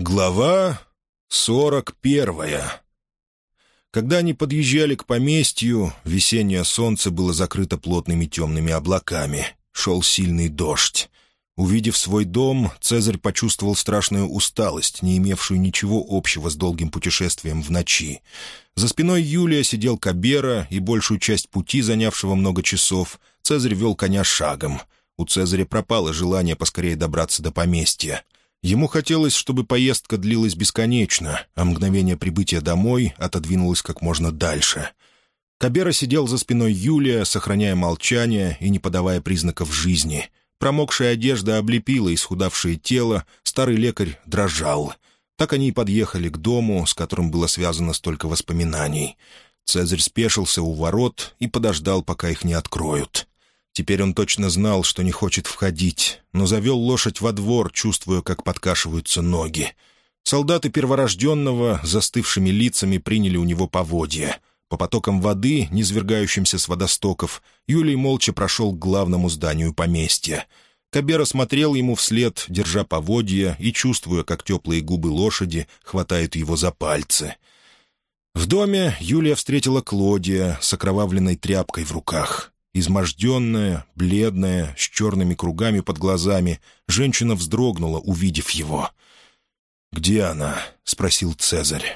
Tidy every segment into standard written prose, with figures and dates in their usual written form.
Глава 41. Когда они подъезжали к поместью, весеннее солнце было закрыто плотными темными облаками. Шел сильный дождь. Увидев свой дом, Цезарь почувствовал страшную усталость, не имевшую ничего общего с долгим путешествием в ночи. За спиной Юлия сидел Кабера, и большую часть пути, занявшего много часов, Цезарь вел коня шагом. У Цезаря пропало желание поскорее добраться до поместья. Ему хотелось, чтобы поездка длилась бесконечно, а мгновение прибытия домой отодвинулось как можно дальше. Кабера сидел за спиной Юлия, сохраняя молчание и не подавая признаков жизни. Промокшая одежда облепила исхудавшее тело, старый лекарь дрожал. Так они и подъехали к дому, с которым было связано столько воспоминаний. Цезарь спешился у ворот и подождал, пока их не откроют. Теперь он точно знал, что не хочет входить, но завел лошадь во двор, чувствуя, как подкашиваются ноги. Солдаты перворожденного застывшими лицами приняли у него поводья. По потокам воды, низвергающимся с водостоков, Юлий молча прошел к главному зданию поместья. Кабера смотрел ему вслед, держа поводья и чувствуя, как теплые губы лошади хватают его за пальцы. В доме Юлия встретила Клодия с окровавленной тряпкой в руках. Изможденная, бледная, с черными кругами под глазами, женщина вздрогнула, увидев его. «Где она?» — спросил Цезарь.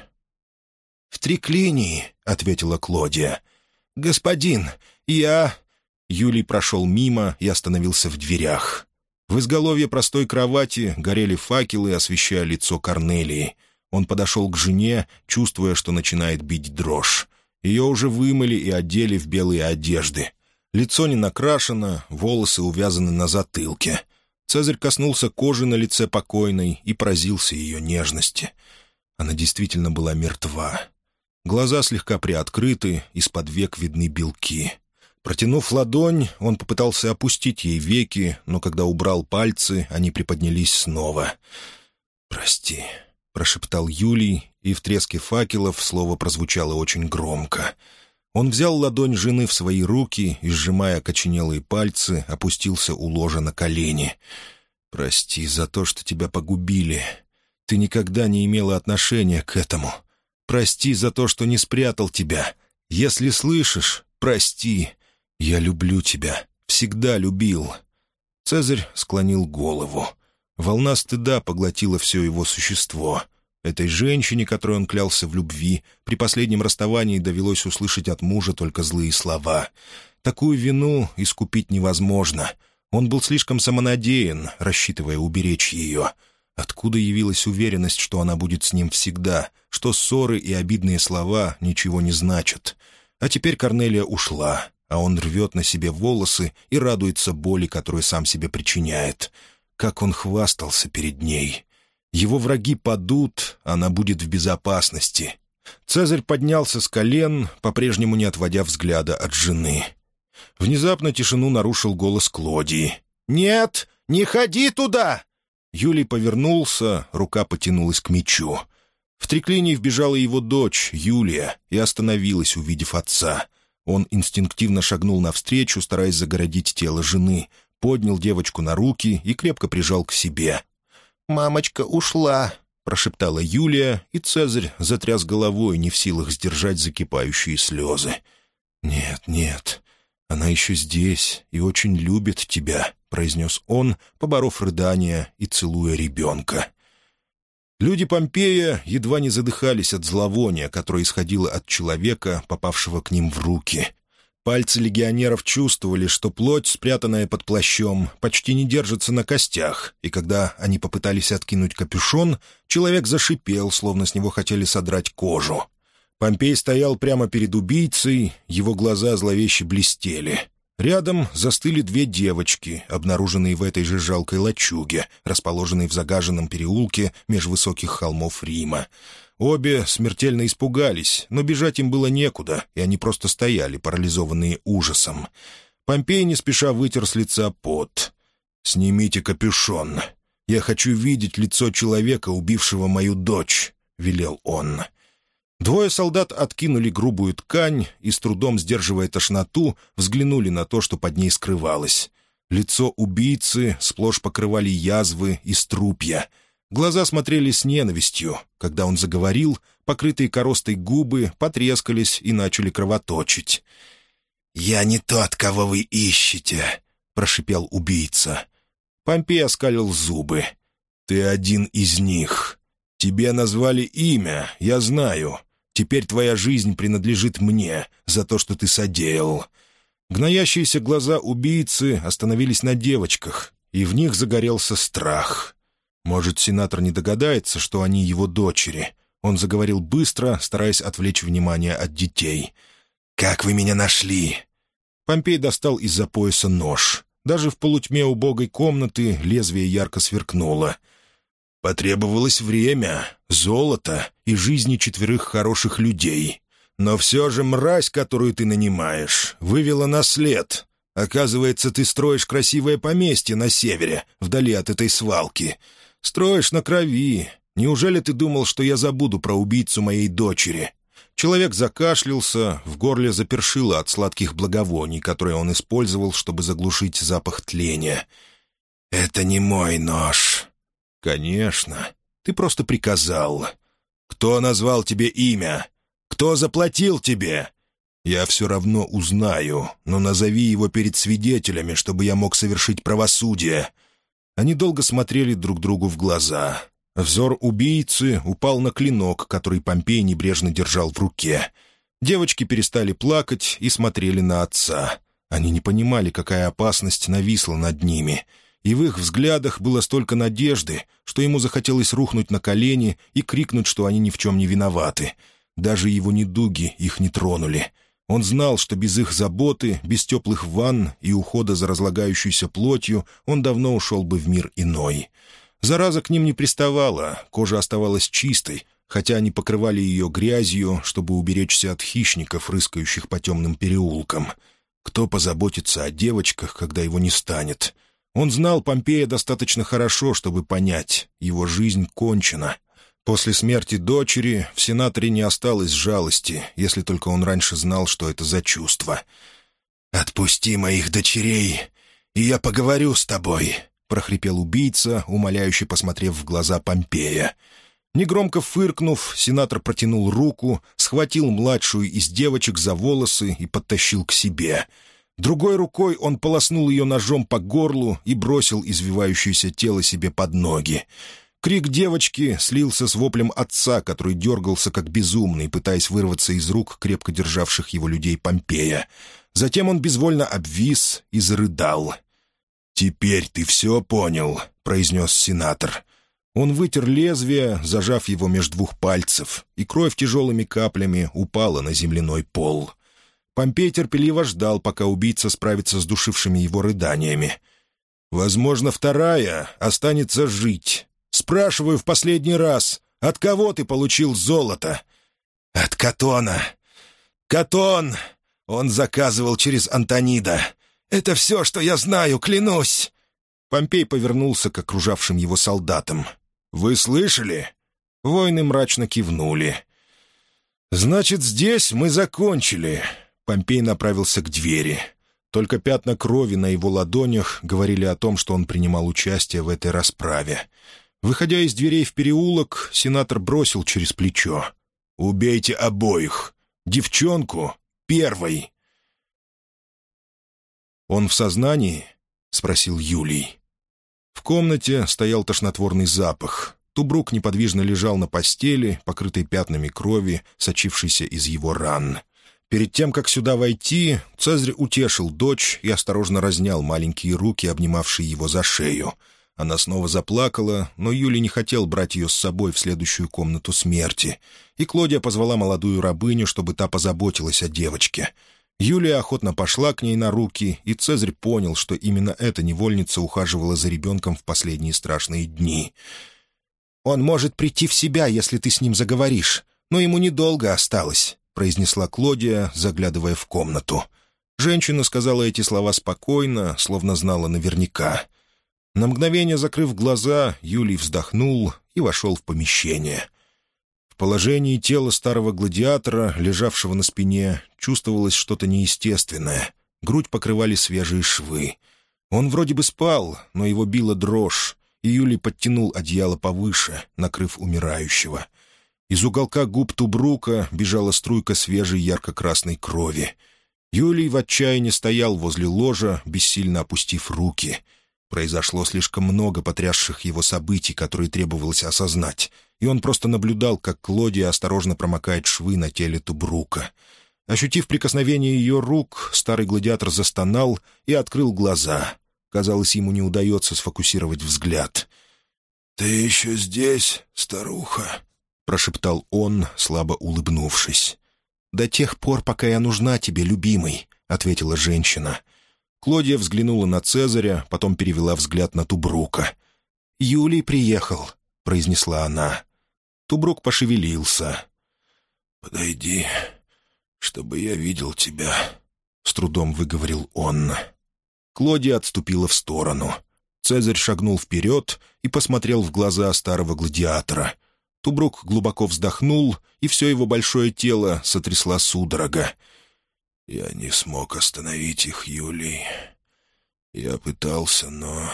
«В триклинии», — ответила Клодия. «Господин, я...» Юлий прошел мимо и остановился в дверях. В изголовье простой кровати горели факелы, освещая лицо Корнелии. Он подошел к жене, чувствуя, что начинает бить дрожь. Ее уже вымыли и одели в белые одежды. Лицо не накрашено, волосы увязаны на затылке. Цезарь коснулся кожи на лице покойной и поразился ее нежности. Она действительно была мертва. Глаза слегка приоткрыты, из-под век видны белки. Протянув ладонь, он попытался опустить ей веки, но когда убрал пальцы, они приподнялись снова. «Прости», — прошептал Юлий, и в треске факелов слово прозвучало очень громко. Он взял ладонь жены в свои руки и, сжимая окоченелые пальцы, опустился у ложа на колени. «Прости за то, что тебя погубили. Ты никогда не имела отношения к этому. Прости за то, что не спрятал тебя. Если слышишь, прости. Я люблю тебя. Всегда любил». Цезарь склонил голову. Волна стыда поглотила все его существо. Этой женщине, которой он клялся в любви, при последнем расставании довелось услышать от мужа только злые слова. Такую вину искупить невозможно. Он был слишком самонадеян, рассчитывая уберечь ее. Откуда явилась уверенность, что она будет с ним всегда, что ссоры и обидные слова ничего не значат? А теперь Корнелия ушла, а он рвет на себе волосы и радуется боли, которую сам себе причиняет. Как он хвастался перед ней! Его враги падут, она будет в безопасности. Цезарь поднялся с колен, по-прежнему не отводя взгляда от жены. Внезапно тишину нарушил голос Клодии. «Нет, не ходи туда!» Юлий повернулся, рука потянулась к мечу. В триклинии вбежала его дочь, Юлия, и остановилась, увидев отца. Он инстинктивно шагнул навстречу, стараясь загородить тело жены, поднял девочку на руки и крепко прижал к себе. «Мамочка ушла», — прошептала Юлия, и Цезарь затряс головой, не в силах сдержать закипающие слезы. «Нет, нет, она еще здесь и очень любит тебя», — произнес он, поборов рыдания и целуя ребенка. Люди Помпея едва не задыхались от зловония, которое исходило от человека, попавшего к ним в руки. Пальцы легионеров чувствовали, что плоть, спрятанная под плащом, почти не держится на костях, и когда они попытались откинуть капюшон, человек зашипел, словно с него хотели содрать кожу. Помпей стоял прямо перед убийцей, его глаза зловеще блестели. Рядом застыли две девочки, обнаруженные в этой же жалкой лачуге, расположенной в загаженном переулке меж высоких холмов Рима. Обе смертельно испугались, но бежать им было некуда, и они просто стояли, парализованные ужасом. Помпей не спеша вытер с лица пот. «Снимите капюшон. Я хочу видеть лицо человека, убившего мою дочь», — велел он. Двое солдат откинули грубую ткань и, с трудом сдерживая тошноту, взглянули на то, что под ней скрывалось. Лицо убийцы сплошь покрывали язвы и струпья. Глаза смотрели с ненавистью. Когда он заговорил, покрытые коростой губы потрескались и начали кровоточить. «Я не тот, кого вы ищете», — прошипел убийца. Помпей оскалил зубы. «Ты один из них. Тебе назвали имя, я знаю. Теперь твоя жизнь принадлежит мне за то, что ты содеял». Гноящиеся глаза убийцы остановились на девочках, и в них загорелся страх. Может, сенатор не догадается, что они его дочери. Он заговорил быстро, стараясь отвлечь внимание от детей. «Как вы меня нашли?» Помпей достал из-за пояса нож. Даже в полутьме убогой комнаты лезвие ярко сверкнуло. Потребовалось время, золото и жизни 4 хороших людей. Но все же мразь, которую ты нанимаешь, вывела на след. Оказывается, ты строишь красивое поместье на севере, вдали от этой свалки. Строишь на крови. Неужели ты думал, что я забуду про убийцу моей дочери?» Человек закашлялся, в горле запершило от сладких благовоний, которые он использовал, чтобы заглушить запах тления. «Это не мой нож». «Конечно. Ты просто приказал. Кто назвал тебе имя? Кто заплатил тебе?» «Я все равно узнаю, но назови его перед свидетелями, чтобы я мог совершить правосудие». Они долго смотрели друг другу в глаза. Взор убийцы упал на клинок, который Помпей небрежно держал в руке. Девочки перестали плакать и смотрели на отца. Они не понимали, какая опасность нависла над ними. И в их взглядах было столько надежды, что ему захотелось рухнуть на колени и крикнуть, что они ни в чем не виноваты. Даже его недуги их не тронули. Он знал, что без их заботы, без теплых ванн и ухода за разлагающейся плотью он давно ушел бы в мир иной. Зараза к ним не приставала, кожа оставалась чистой, хотя они покрывали ее грязью, чтобы уберечься от хищников, рыскающих по темным переулкам. Кто позаботится о девочках, когда его не станет? Он знал Помпея достаточно хорошо, чтобы понять, его жизнь кончена. После смерти дочери в сенаторе не осталось жалости, если только он раньше знал, что это за чувство. «Отпусти моих дочерей, и я поговорю с тобой», — прохрипел убийца, умоляюще посмотрев в глаза Помпея. Негромко фыркнув, сенатор протянул руку, схватил младшую из девочек за волосы и подтащил к себе. Другой рукой он полоснул ее ножом по горлу и бросил извивающееся тело себе под ноги. Крик девочки слился с воплем отца, который дергался как безумный, пытаясь вырваться из рук крепко державших его людей Помпея. Затем он безвольно обвис и зарыдал. «Теперь ты все понял», — произнес сенатор. Он вытер лезвие, зажав его меж 2 пальцев, и кровь тяжелыми каплями упала на земляной пол. Помпей терпеливо ждал, пока убийца справится с душившими его рыданиями. «Возможно, вторая останется жить. Спрашиваю в последний раз, от кого ты получил золото?» «От Катона. Катон! Он заказывал через Антонида. Это все, что я знаю, клянусь!» Помпей повернулся к окружавшим его солдатам. «Вы слышали?» Воины мрачно кивнули. «Значит, здесь мы закончили». Помпей направился к двери. Только пятна крови на его ладонях говорили о том, что он принимал участие в этой расправе. Выходя из дверей в переулок, сенатор бросил через плечо: «Убейте обоих! Девчонку первой!» «Он в сознании?» — спросил Юлий. В комнате стоял тошнотворный запах. Тубрук неподвижно лежал на постели, покрытой пятнами крови, сочившейся из его ран. Перед тем, как сюда войти, Цезарь утешил дочь и осторожно разнял маленькие руки, обнимавшие его за шею. Она снова заплакала, но Юлий не хотел брать ее с собой в следующую комнату смерти, и Клодия позвала молодую рабыню, чтобы та позаботилась о девочке. Юлия охотно пошла к ней на руки, и Цезарь понял, что именно эта невольница ухаживала за ребенком в последние страшные дни. «Он может прийти в себя, если ты с ним заговоришь, но ему недолго осталось», — произнесла Клодия, заглядывая в комнату. Женщина сказала эти слова спокойно, словно знала наверняка. На мгновение закрыв глаза, Юлий вздохнул и вошел в помещение. В положении тела старого гладиатора, лежавшего на спине, чувствовалось что-то неестественное. Грудь покрывали свежие швы. Он вроде бы спал, но его била дрожь, и Юлий подтянул одеяло повыше, накрыв умирающего. Из уголка губ Тубрука бежала струйка свежей ярко-красной крови. Юлий в отчаянии стоял возле ложа, бессильно опустив руки. Произошло слишком много потрясших его событий, которые требовалось осознать, и он просто наблюдал, как Клодия осторожно промокает швы на теле Тубрука. Ощутив прикосновение ее рук, старый гладиатор застонал и открыл глаза. Казалось, ему не удается сфокусировать взгляд. «Ты еще здесь, старуха?» — прошептал он, слабо улыбнувшись. «До тех пор, пока я нужна тебе, любимый», — ответила женщина. Клодия взглянула на Цезаря, потом перевела взгляд на Тубрука. «Юлий приехал», — произнесла она. Тубрук пошевелился. «Подойди, чтобы я видел тебя», — с трудом выговорил он. Клодия отступила в сторону. Цезарь шагнул вперед и посмотрел в глаза старого гладиатора. Тубрук глубоко вздохнул, и все его большое тело сотрясла судорога. «Я не смог остановить их, Юлий. Я пытался, но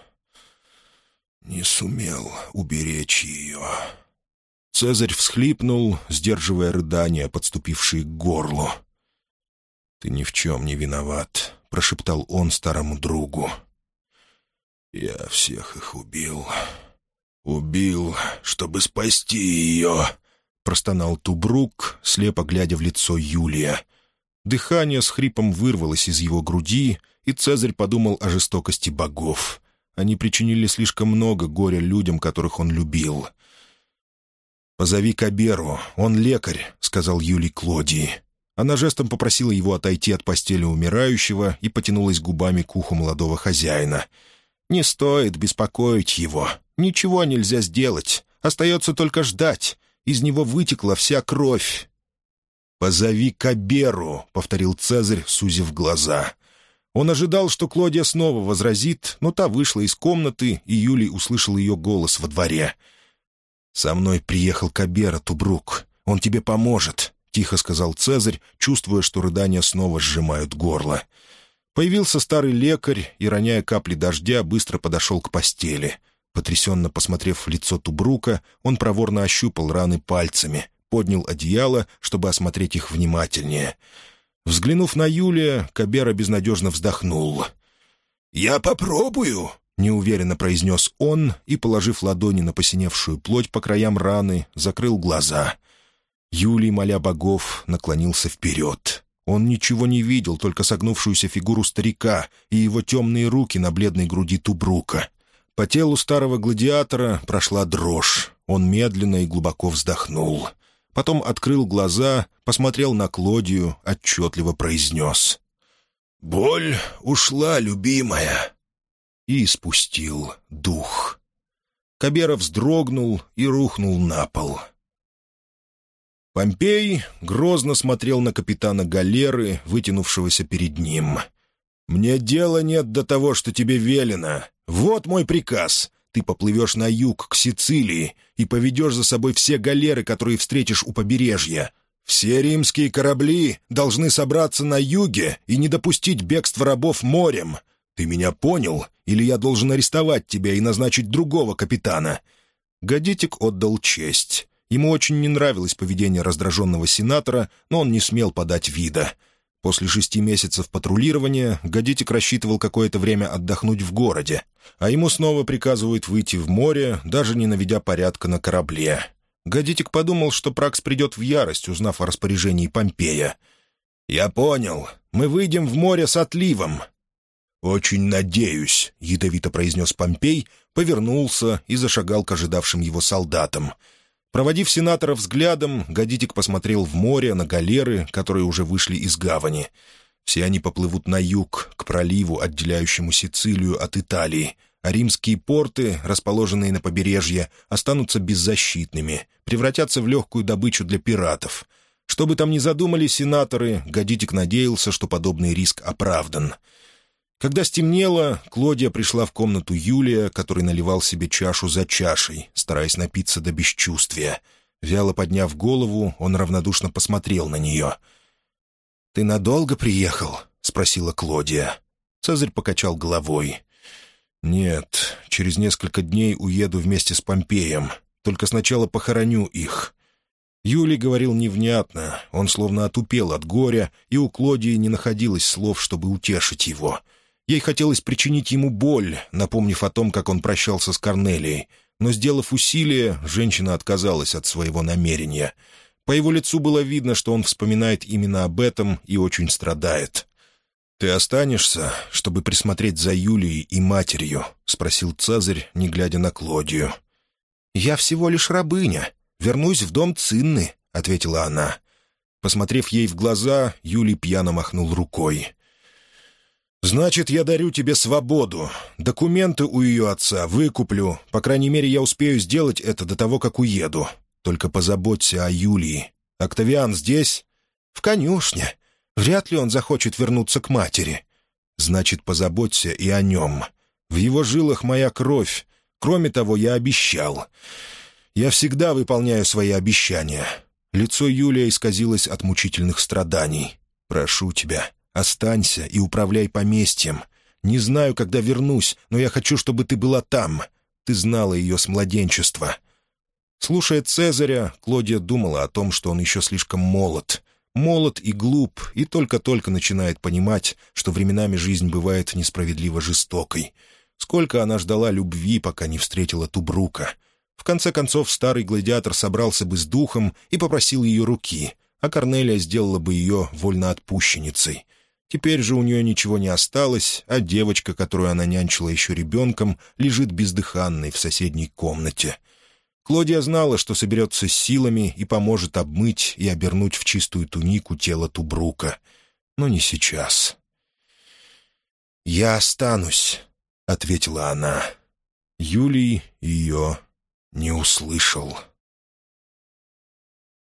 не сумел уберечь ее». Цезарь всхлипнул, сдерживая рыдания, подступившие к горлу. «Ты ни в чем не виноват», — прошептал он старому другу. «Я всех их убил. Убил, чтобы спасти ее», — простонал Тубрук, слепо глядя в лицо Юлия. Дыхание с хрипом вырвалось из его груди, и Цезарь подумал о жестокости богов. Они причинили слишком много горя людям, которых он любил. «Позови Каберу, он лекарь», — сказал Юлий Клодии. Она жестом попросила его отойти от постели умирающего и потянулась губами к уху молодого хозяина. «Не стоит беспокоить его. Ничего нельзя сделать. Остается только ждать. Из него вытекла вся кровь». «Позови Каберу», — повторил Цезарь, сузив глаза. Он ожидал, что Клодия снова возразит, но та вышла из комнаты, и Юлий услышал ее голос во дворе. «Со мной приехал Кабера, Тубрук. Он тебе поможет», — тихо сказал Цезарь, чувствуя, что рыдания снова сжимают горло. Появился старый лекарь и, роняя капли дождя, быстро подошел к постели. Потрясенно посмотрев в лицо Тубрука, он проворно ощупал раны пальцами, поднял одеяло, чтобы осмотреть их внимательнее. Взглянув на Юлия, Кабера безнадежно вздохнул. «Я попробую», — неуверенно произнес он и, положив ладони на посиневшую плоть по краям раны, закрыл глаза. Юлий, моля богов, наклонился вперед. Он ничего не видел, только согнувшуюся фигуру старика и его темные руки на бледной груди Тубрука. По телу старого гладиатора прошла дрожь. Он медленно и глубоко вздохнул. Потом открыл глаза, посмотрел на Клодию, отчетливо произнес: «Боль ушла, любимая!» И испустил дух. Кабера вздрогнул и рухнул на пол. Помпей грозно смотрел на капитана галеры, вытянувшегося перед ним. «Мне дела нет до того, что тебе велено. Вот мой приказ. Ты поплывешь на юг, к Сицилии, и поведешь за собой все галеры, которые встретишь у побережья. Все римские корабли должны собраться на юге и не допустить бегства рабов морем. Ты меня понял? Или я должен арестовать тебя и назначить другого капитана?» Гадитик отдал честь. Ему очень не нравилось поведение раздраженного сенатора, но он не смел подать вида. После 6 месяцев патрулирования Гадитик рассчитывал какое-то время отдохнуть в городе, а ему снова приказывают выйти в море, даже не наведя порядка на корабле. Гадитик подумал, что Пракс придет в ярость, узнав о распоряжении Помпея. «Я понял. Мы выйдем в море с отливом». «Очень надеюсь», — ядовито произнес Помпей, повернулся и зашагал к ожидавшим его солдатам. Проводив сенатора взглядом, Гадитик посмотрел в море на галеры, которые уже вышли из гавани. Все они поплывут на юг, к проливу, отделяющему Сицилию от Италии, а римские порты, расположенные на побережье, останутся беззащитными, превратятся в легкую добычу для пиратов. Что бы там ни задумали сенаторы, Гадитик надеялся, что подобный риск оправдан. Когда стемнело, Клодия пришла в комнату Юлия, который наливал себе чашу за чашей, стараясь напиться до бесчувствия. Вяло подняв голову, он равнодушно посмотрел на нее. «Ты надолго приехал?» — спросила Клодия. Цезарь покачал головой. «Нет, через несколько дней уеду вместе с Помпеем. Только сначала похороню их». Юлий говорил невнятно, он словно отупел от горя, и у Клодии не находилось слов, чтобы утешить его. Ей хотелось причинить ему боль, напомнив о том, как он прощался с Корнелией. Но, сделав усилие, женщина отказалась от своего намерения. По его лицу было видно, что он вспоминает именно об этом и очень страдает. «Ты останешься, чтобы присмотреть за Юлией и матерью?» — спросил Цезарь, не глядя на Клодию. «Я всего лишь рабыня. Вернусь в дом Цинны», — ответила она. Посмотрев ей в глаза, Юлий пьяно махнул рукой. «Значит, я дарю тебе свободу. Документы у ее отца выкуплю. По крайней мере, я успею сделать это до того, как уеду. Только позаботься о Юлии. Октавиан здесь?» «В конюшне. Вряд ли он захочет вернуться к матери». «Значит, позаботься и о нем. В его жилах моя кровь. Кроме того, я обещал. Я всегда выполняю свои обещания». Лицо Юлия исказилось от мучительных страданий. «Прошу тебя, останься и управляй поместьем. Не знаю, когда вернусь, но я хочу, чтобы ты была там. Ты знала ее с младенчества». Слушая Цезаря, Клодия думала о том, что он еще слишком молод. Молод и глуп, и только-только начинает понимать, что временами жизнь бывает несправедливо жестокой. Сколько она ждала любви, пока не встретила Тубрука. В конце концов, старый гладиатор собрался бы с духом и попросил ее руки, а Корнелия сделала бы ее вольноотпущенницей. Теперь же у нее ничего не осталось, а девочка, которую она нянчила еще ребенком, лежит бездыханной в соседней комнате. Клодия знала, что соберется с силами и поможет обмыть и обернуть в чистую тунику тело Тубрука. Но не сейчас. «Я останусь», — ответила она. Юлий ее не услышал.